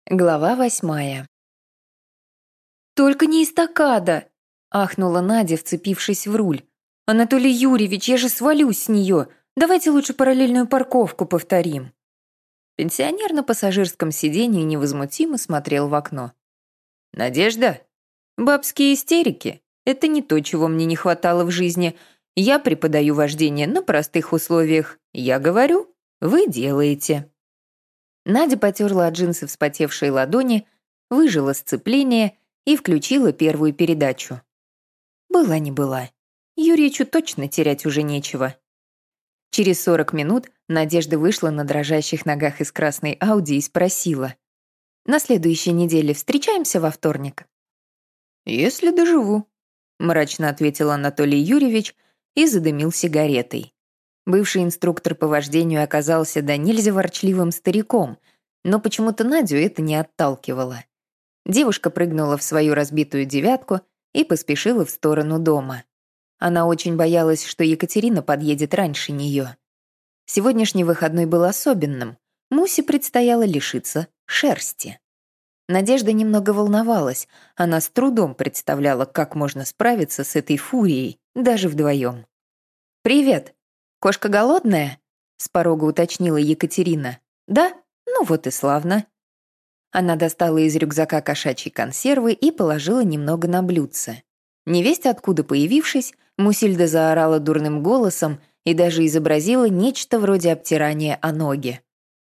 Глава 8. «Только не эстакада!» — ахнула Надя, вцепившись в руль. «Анатолий Юрьевич, я же свалюсь с нее! Давайте лучше параллельную парковку повторим!» Пенсионер на пассажирском сиденье невозмутимо смотрел в окно. «Надежда, бабские истерики — это не то, чего мне не хватало в жизни. Я преподаю вождение на простых условиях. Я говорю, вы делаете». Надя потерла от джинсы вспотевшие ладони, выжила сцепление и включила первую передачу. Была не была. Юрьевичу точно терять уже нечего. Через 40 минут Надежда вышла на дрожащих ногах из красной Ауди и спросила: «На следующей неделе встречаемся во вторник?» «Если доживу», — мрачно ответил Анатолий Юрьевич и задымил сигаретой. Бывший инструктор по вождению оказался до нельзя ворчливым стариком, но почему-то Надю это не отталкивало. Девушка прыгнула в свою разбитую девятку и поспешила в сторону дома. Она очень боялась, что Екатерина подъедет раньше нее. Сегодняшний выходной был особенным. Мусе предстояло лишиться шерсти. Надежда немного волновалась. Она с трудом представляла, как можно справиться с этой фурией, даже вдвоем. «Привет! Кошка голодная?» — с порога уточнила Екатерина. «Да? Ну вот и славно». Она достала из рюкзака кошачьи консервы и положила немного на блюдце. Невесть откуда появившись, Мусильда заорала дурным голосом и даже изобразила нечто вроде обтирания о ноги.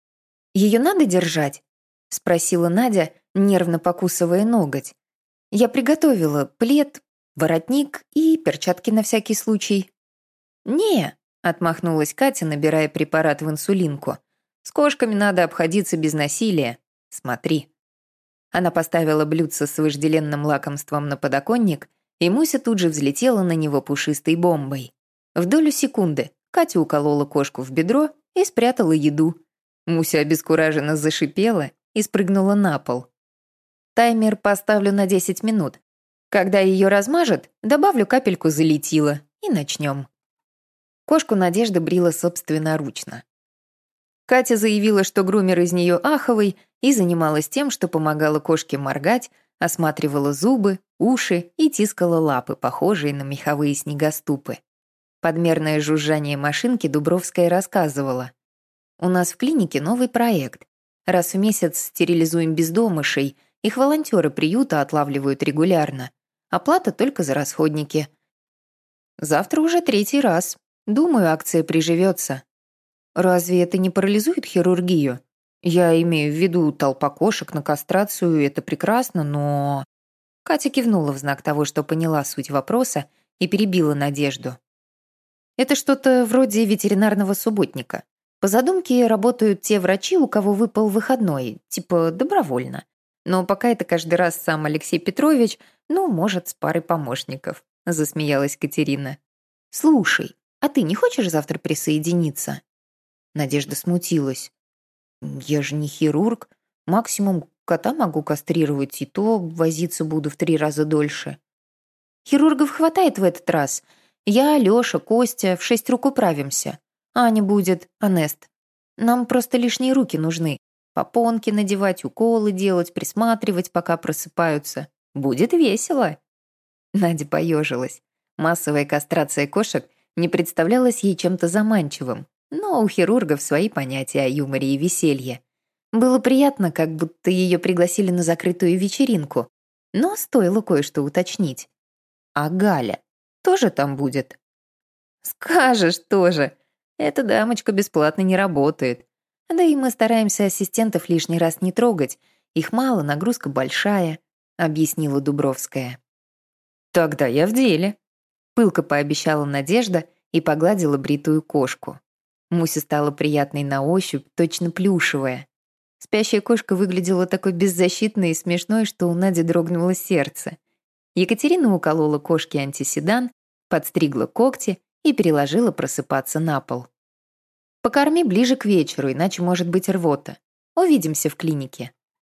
«Ее надо держать?» — спросила Надя, нервно покусывая ноготь. «Я приготовила плед, воротник и перчатки на всякий случай». «Не», — отмахнулась Катя, набирая препарат в инсулинку. «С кошками надо обходиться без насилия. Смотри». Она поставила блюдце с вожделенным лакомством на подоконник, и Муся тут же взлетела на него пушистой бомбой. В долю секунды Катя уколола кошку в бедро и спрятала еду. Муся обескураженно зашипела и спрыгнула на пол. «Таймер поставлю на 10 минут. Когда ее размажет, добавлю капельку залетила и начнем». Кошку Надежда брила собственноручно. Катя заявила, что грумер из нее аховый, и занималась тем, что помогала кошке моргать, осматривала зубы, уши и тискала лапы, похожие на меховые снегоступы. Подмерное жужжание машинки Дубровская рассказывала: «У нас в клинике новый проект. Раз в месяц стерилизуем бездомышей, их волонтеры приюта отлавливают регулярно. Оплата только за расходники. Завтра уже 3-й раз. Думаю, акция приживется». «Разве это не парализует хирургию? Я имею в виду толпа кошек на кастрацию, это прекрасно, но...» Катя кивнула в знак того, что поняла суть вопроса, и перебила Надежду. «Это что-то вроде ветеринарного субботника. По задумке работают те врачи, у кого выпал выходной, типа добровольно. Но пока это каждый раз сам Алексей Петрович, ну, может, с парой помощников», — засмеялась Катерина. «Слушай, а ты не хочешь завтра присоединиться?» Надежда смутилась. «Я же не хирург. Максимум кота могу кастрировать, и то возиться буду в 3 раза дольше». «Хирургов хватает в этот раз. Я, Лёша, Костя в 6 рук управимся. Аня будет, Анест. Нам просто лишние руки нужны. Попонки надевать, уколы делать, присматривать, пока просыпаются. Будет весело». Надя поежилась. Массовая кастрация кошек не представлялась ей чем-то заманчивым. Но у хирургов свои понятия о юморе и веселье. Было приятно, как будто ее пригласили на закрытую вечеринку. Но стоило кое-что уточнить. «А Галя тоже там будет?» «Скажешь тоже. Эта дамочка бесплатно не работает. Да и мы стараемся ассистентов лишний раз не трогать. Их мало, нагрузка большая», — объяснила Дубровская. «Тогда я в деле», — пылко пообещала Надежда и погладила бритую кошку. Муся стала приятной на ощупь, точно плюшевая. Спящая кошка выглядела такой беззащитной и смешной, что у Нади дрогнуло сердце. Екатерина уколола кошке антиседан, подстригла когти и переложила просыпаться на пол. «Покорми ближе к вечеру, иначе может быть рвота. Увидимся в клинике».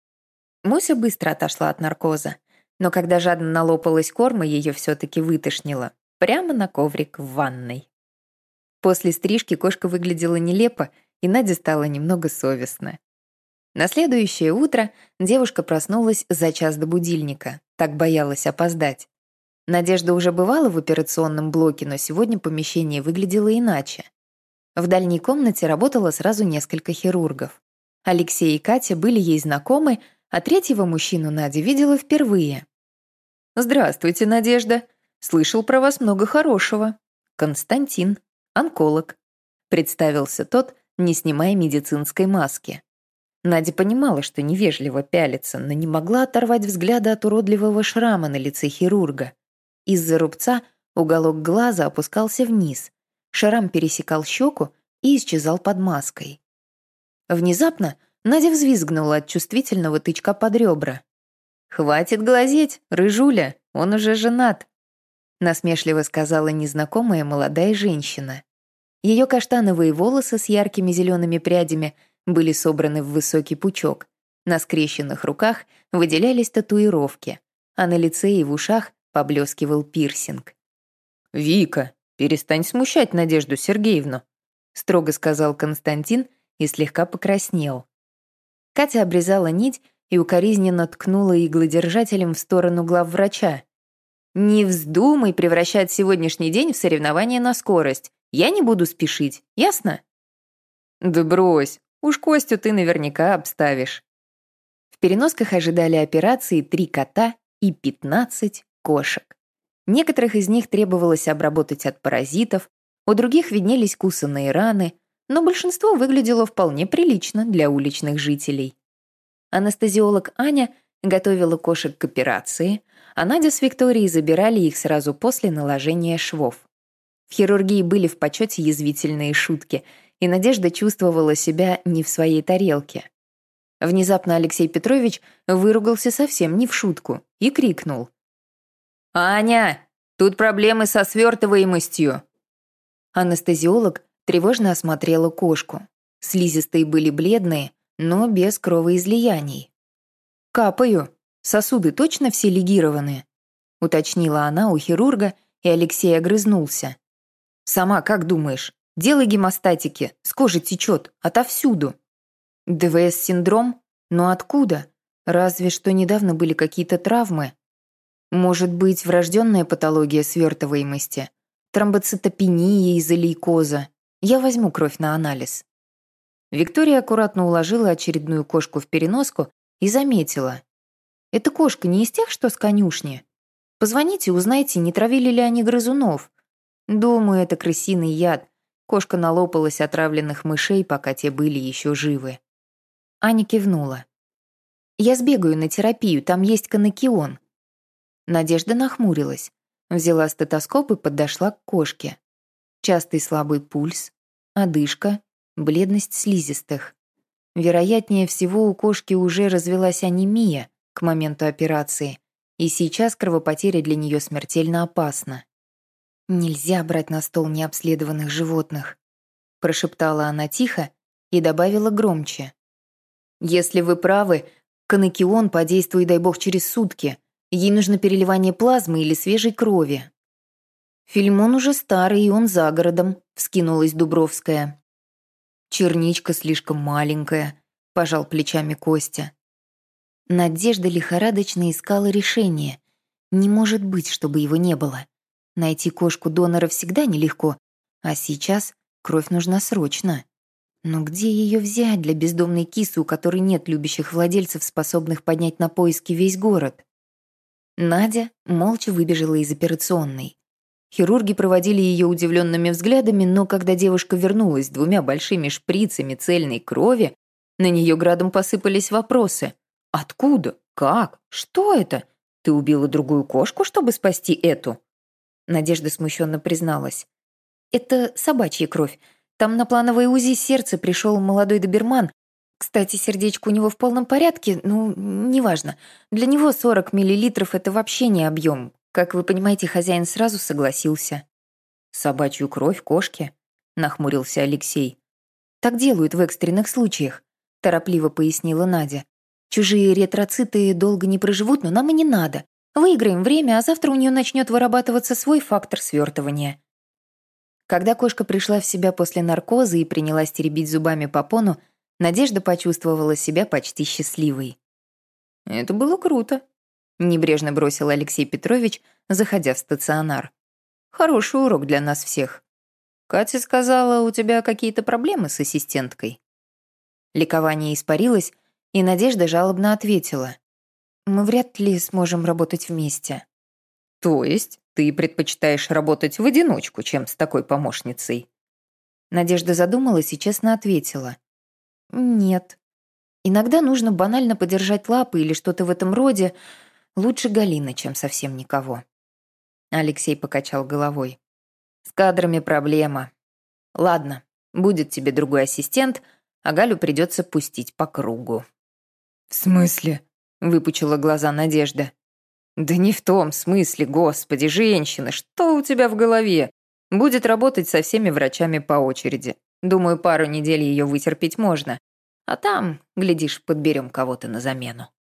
Муся быстро отошла от наркоза, но когда жадно налопалась корма, ее все-таки вытошнило. Прямо на коврик в ванной. После стрижки кошка выглядела нелепо, и Наде стало немного совестно. На следующее утро девушка проснулась за час до будильника, так боялась опоздать. Надежда уже бывала в операционном блоке, но сегодня помещение выглядело иначе. В дальней комнате работало сразу несколько хирургов. Алексей и Катя были ей знакомы, а третьего мужчину Надя видела впервые. «Здравствуйте, Надежда. Слышал про вас много хорошего. Константин, онколог», — представился тот, не снимая медицинской маски. Надя понимала, что невежливо пялится, но не могла оторвать взгляда от уродливого шрама на лице хирурга. Из-за рубца уголок глаза опускался вниз, шрам пересекал щеку и исчезал под маской. Внезапно Надя взвизгнула от чувствительного тычка под ребра. «Хватит глазеть, рыжуля, он уже женат», — насмешливо сказала незнакомая молодая женщина. Ее каштановые волосы с яркими зелеными прядями были собраны в высокий пучок. На скрещенных руках выделялись татуировки, а на лице и в ушах поблескивал пирсинг. «Вика, перестань смущать Надежду Сергеевну», — строго сказал Константин и слегка покраснел. Катя обрезала нить и укоризненно ткнула иглодержателем в сторону главврача. «Не вздумай превращать сегодняшний день в соревнование на скорость. Я не буду спешить, ясно?» «Да брось, уж Костю ты наверняка обставишь». В переносках ожидали операции 3 кота и 15 кошек. Некоторых из них требовалось обработать от паразитов, у других виднелись кусанные раны, но большинство выглядело вполне прилично для уличных жителей. Анестезиолог Аня готовила кошек к операции, а Надя с Викторией забирали их сразу после наложения швов. В хирургии были в почете язвительные шутки, и Надежда чувствовала себя не в своей тарелке. Внезапно Алексей Петрович выругался совсем не в шутку и крикнул: «Аня, тут проблемы со свертываемостью!» Анестезиолог тревожно осмотрела кошку. Слизистые были бледные, но без кровоизлияний. «Капаю. Сосуды точно все лигированы?» — уточнила она у хирурга, и Алексей огрызнулся. «Сама как думаешь? Делай гемостатики, с кожи течет, отовсюду». «ДВС-синдром? Но откуда? Разве что недавно были какие-то травмы. Может быть, врожденная патология свертываемости, тромбоцитопения из-за лейкоза. Я возьму кровь на анализ». Виктория аккуратно уложила очередную кошку в переноску и заметила: «Эта кошка не из тех, что с конюшни? Позвоните, узнайте, не травили ли они грызунов. Думаю, это крысиный яд. Кошка налопалась отравленных мышей, пока те были еще живы». Аня кивнула. «Я сбегаю на терапию, там есть конакион». Надежда нахмурилась, взяла стетоскоп и подошла к кошке. Частый слабый пульс, одышка, бледность слизистых. Вероятнее всего, у кошки уже развилась анемия к моменту операции, и сейчас кровопотеря для нее смертельно опасна. «Нельзя брать на стол необследованных животных», — прошептала она тихо и добавила громче. «Если вы правы, конакион подействует, дай бог, через сутки. Ей нужно переливание плазмы или свежей крови». «Фильмон уже старый, и он за городом», — вскинулась Дубровская. «Черничка слишком маленькая», — пожал плечами Костя. Надежда лихорадочно искала решение. Не может быть, чтобы его не было. Найти кошку-донора всегда нелегко, а сейчас кровь нужна срочно. Но где ее взять для бездомной кисы, у которой нет любящих владельцев, способных поднять на поиски весь город? Надя молча выбежала из операционной. Хирурги проводили ее удивленными взглядами, но когда девушка вернулась с 2 большими шприцами цельной крови, на нее градом посыпались вопросы. «Откуда? Как? Что это? Ты убила другую кошку, чтобы спасти эту?» Надежда смущенно призналась. «Это собачья кровь. Там на плановое УЗИ сердца пришел молодой доберман. Кстати, сердечко у него в полном порядке, неважно. Для него 40 миллилитров — это вообще не объем. Как вы понимаете, хозяин сразу согласился». «Собачью кровь кошки?» — нахмурился Алексей. «Так делают в экстренных случаях», — торопливо пояснила Надя. «Чужие эритроциты долго не проживут, но нам и не надо. Выиграем время, а завтра у нее начнет вырабатываться свой фактор свертывания». Когда кошка пришла в себя после наркоза и принялась теребить зубами попону, Надежда почувствовала себя почти счастливой. «Это было круто», — небрежно бросил Алексей Петрович, заходя в стационар. «Хороший урок для нас всех. Катя сказала, у тебя какие-то проблемы с ассистенткой». Ликование испарилось, и Надежда жалобно ответила. «Мы вряд ли сможем работать вместе». «То есть ты предпочитаешь работать в одиночку, чем с такой помощницей?» Надежда задумалась и честно ответила. «Нет. Иногда нужно банально подержать лапы или что-то в этом роде. Лучше Галины, чем совсем никого». Алексей покачал головой. «С кадрами проблема. Ладно, будет тебе другой ассистент, а Галю придется пустить по кругу». «В смысле?» — выпучила глаза Надежда. «Да не в том смысле, господи, женщина, что у тебя в голове? Будет работать со всеми врачами по очереди. Думаю, пару недель ее вытерпеть можно. А там, глядишь, подберем кого-то на замену».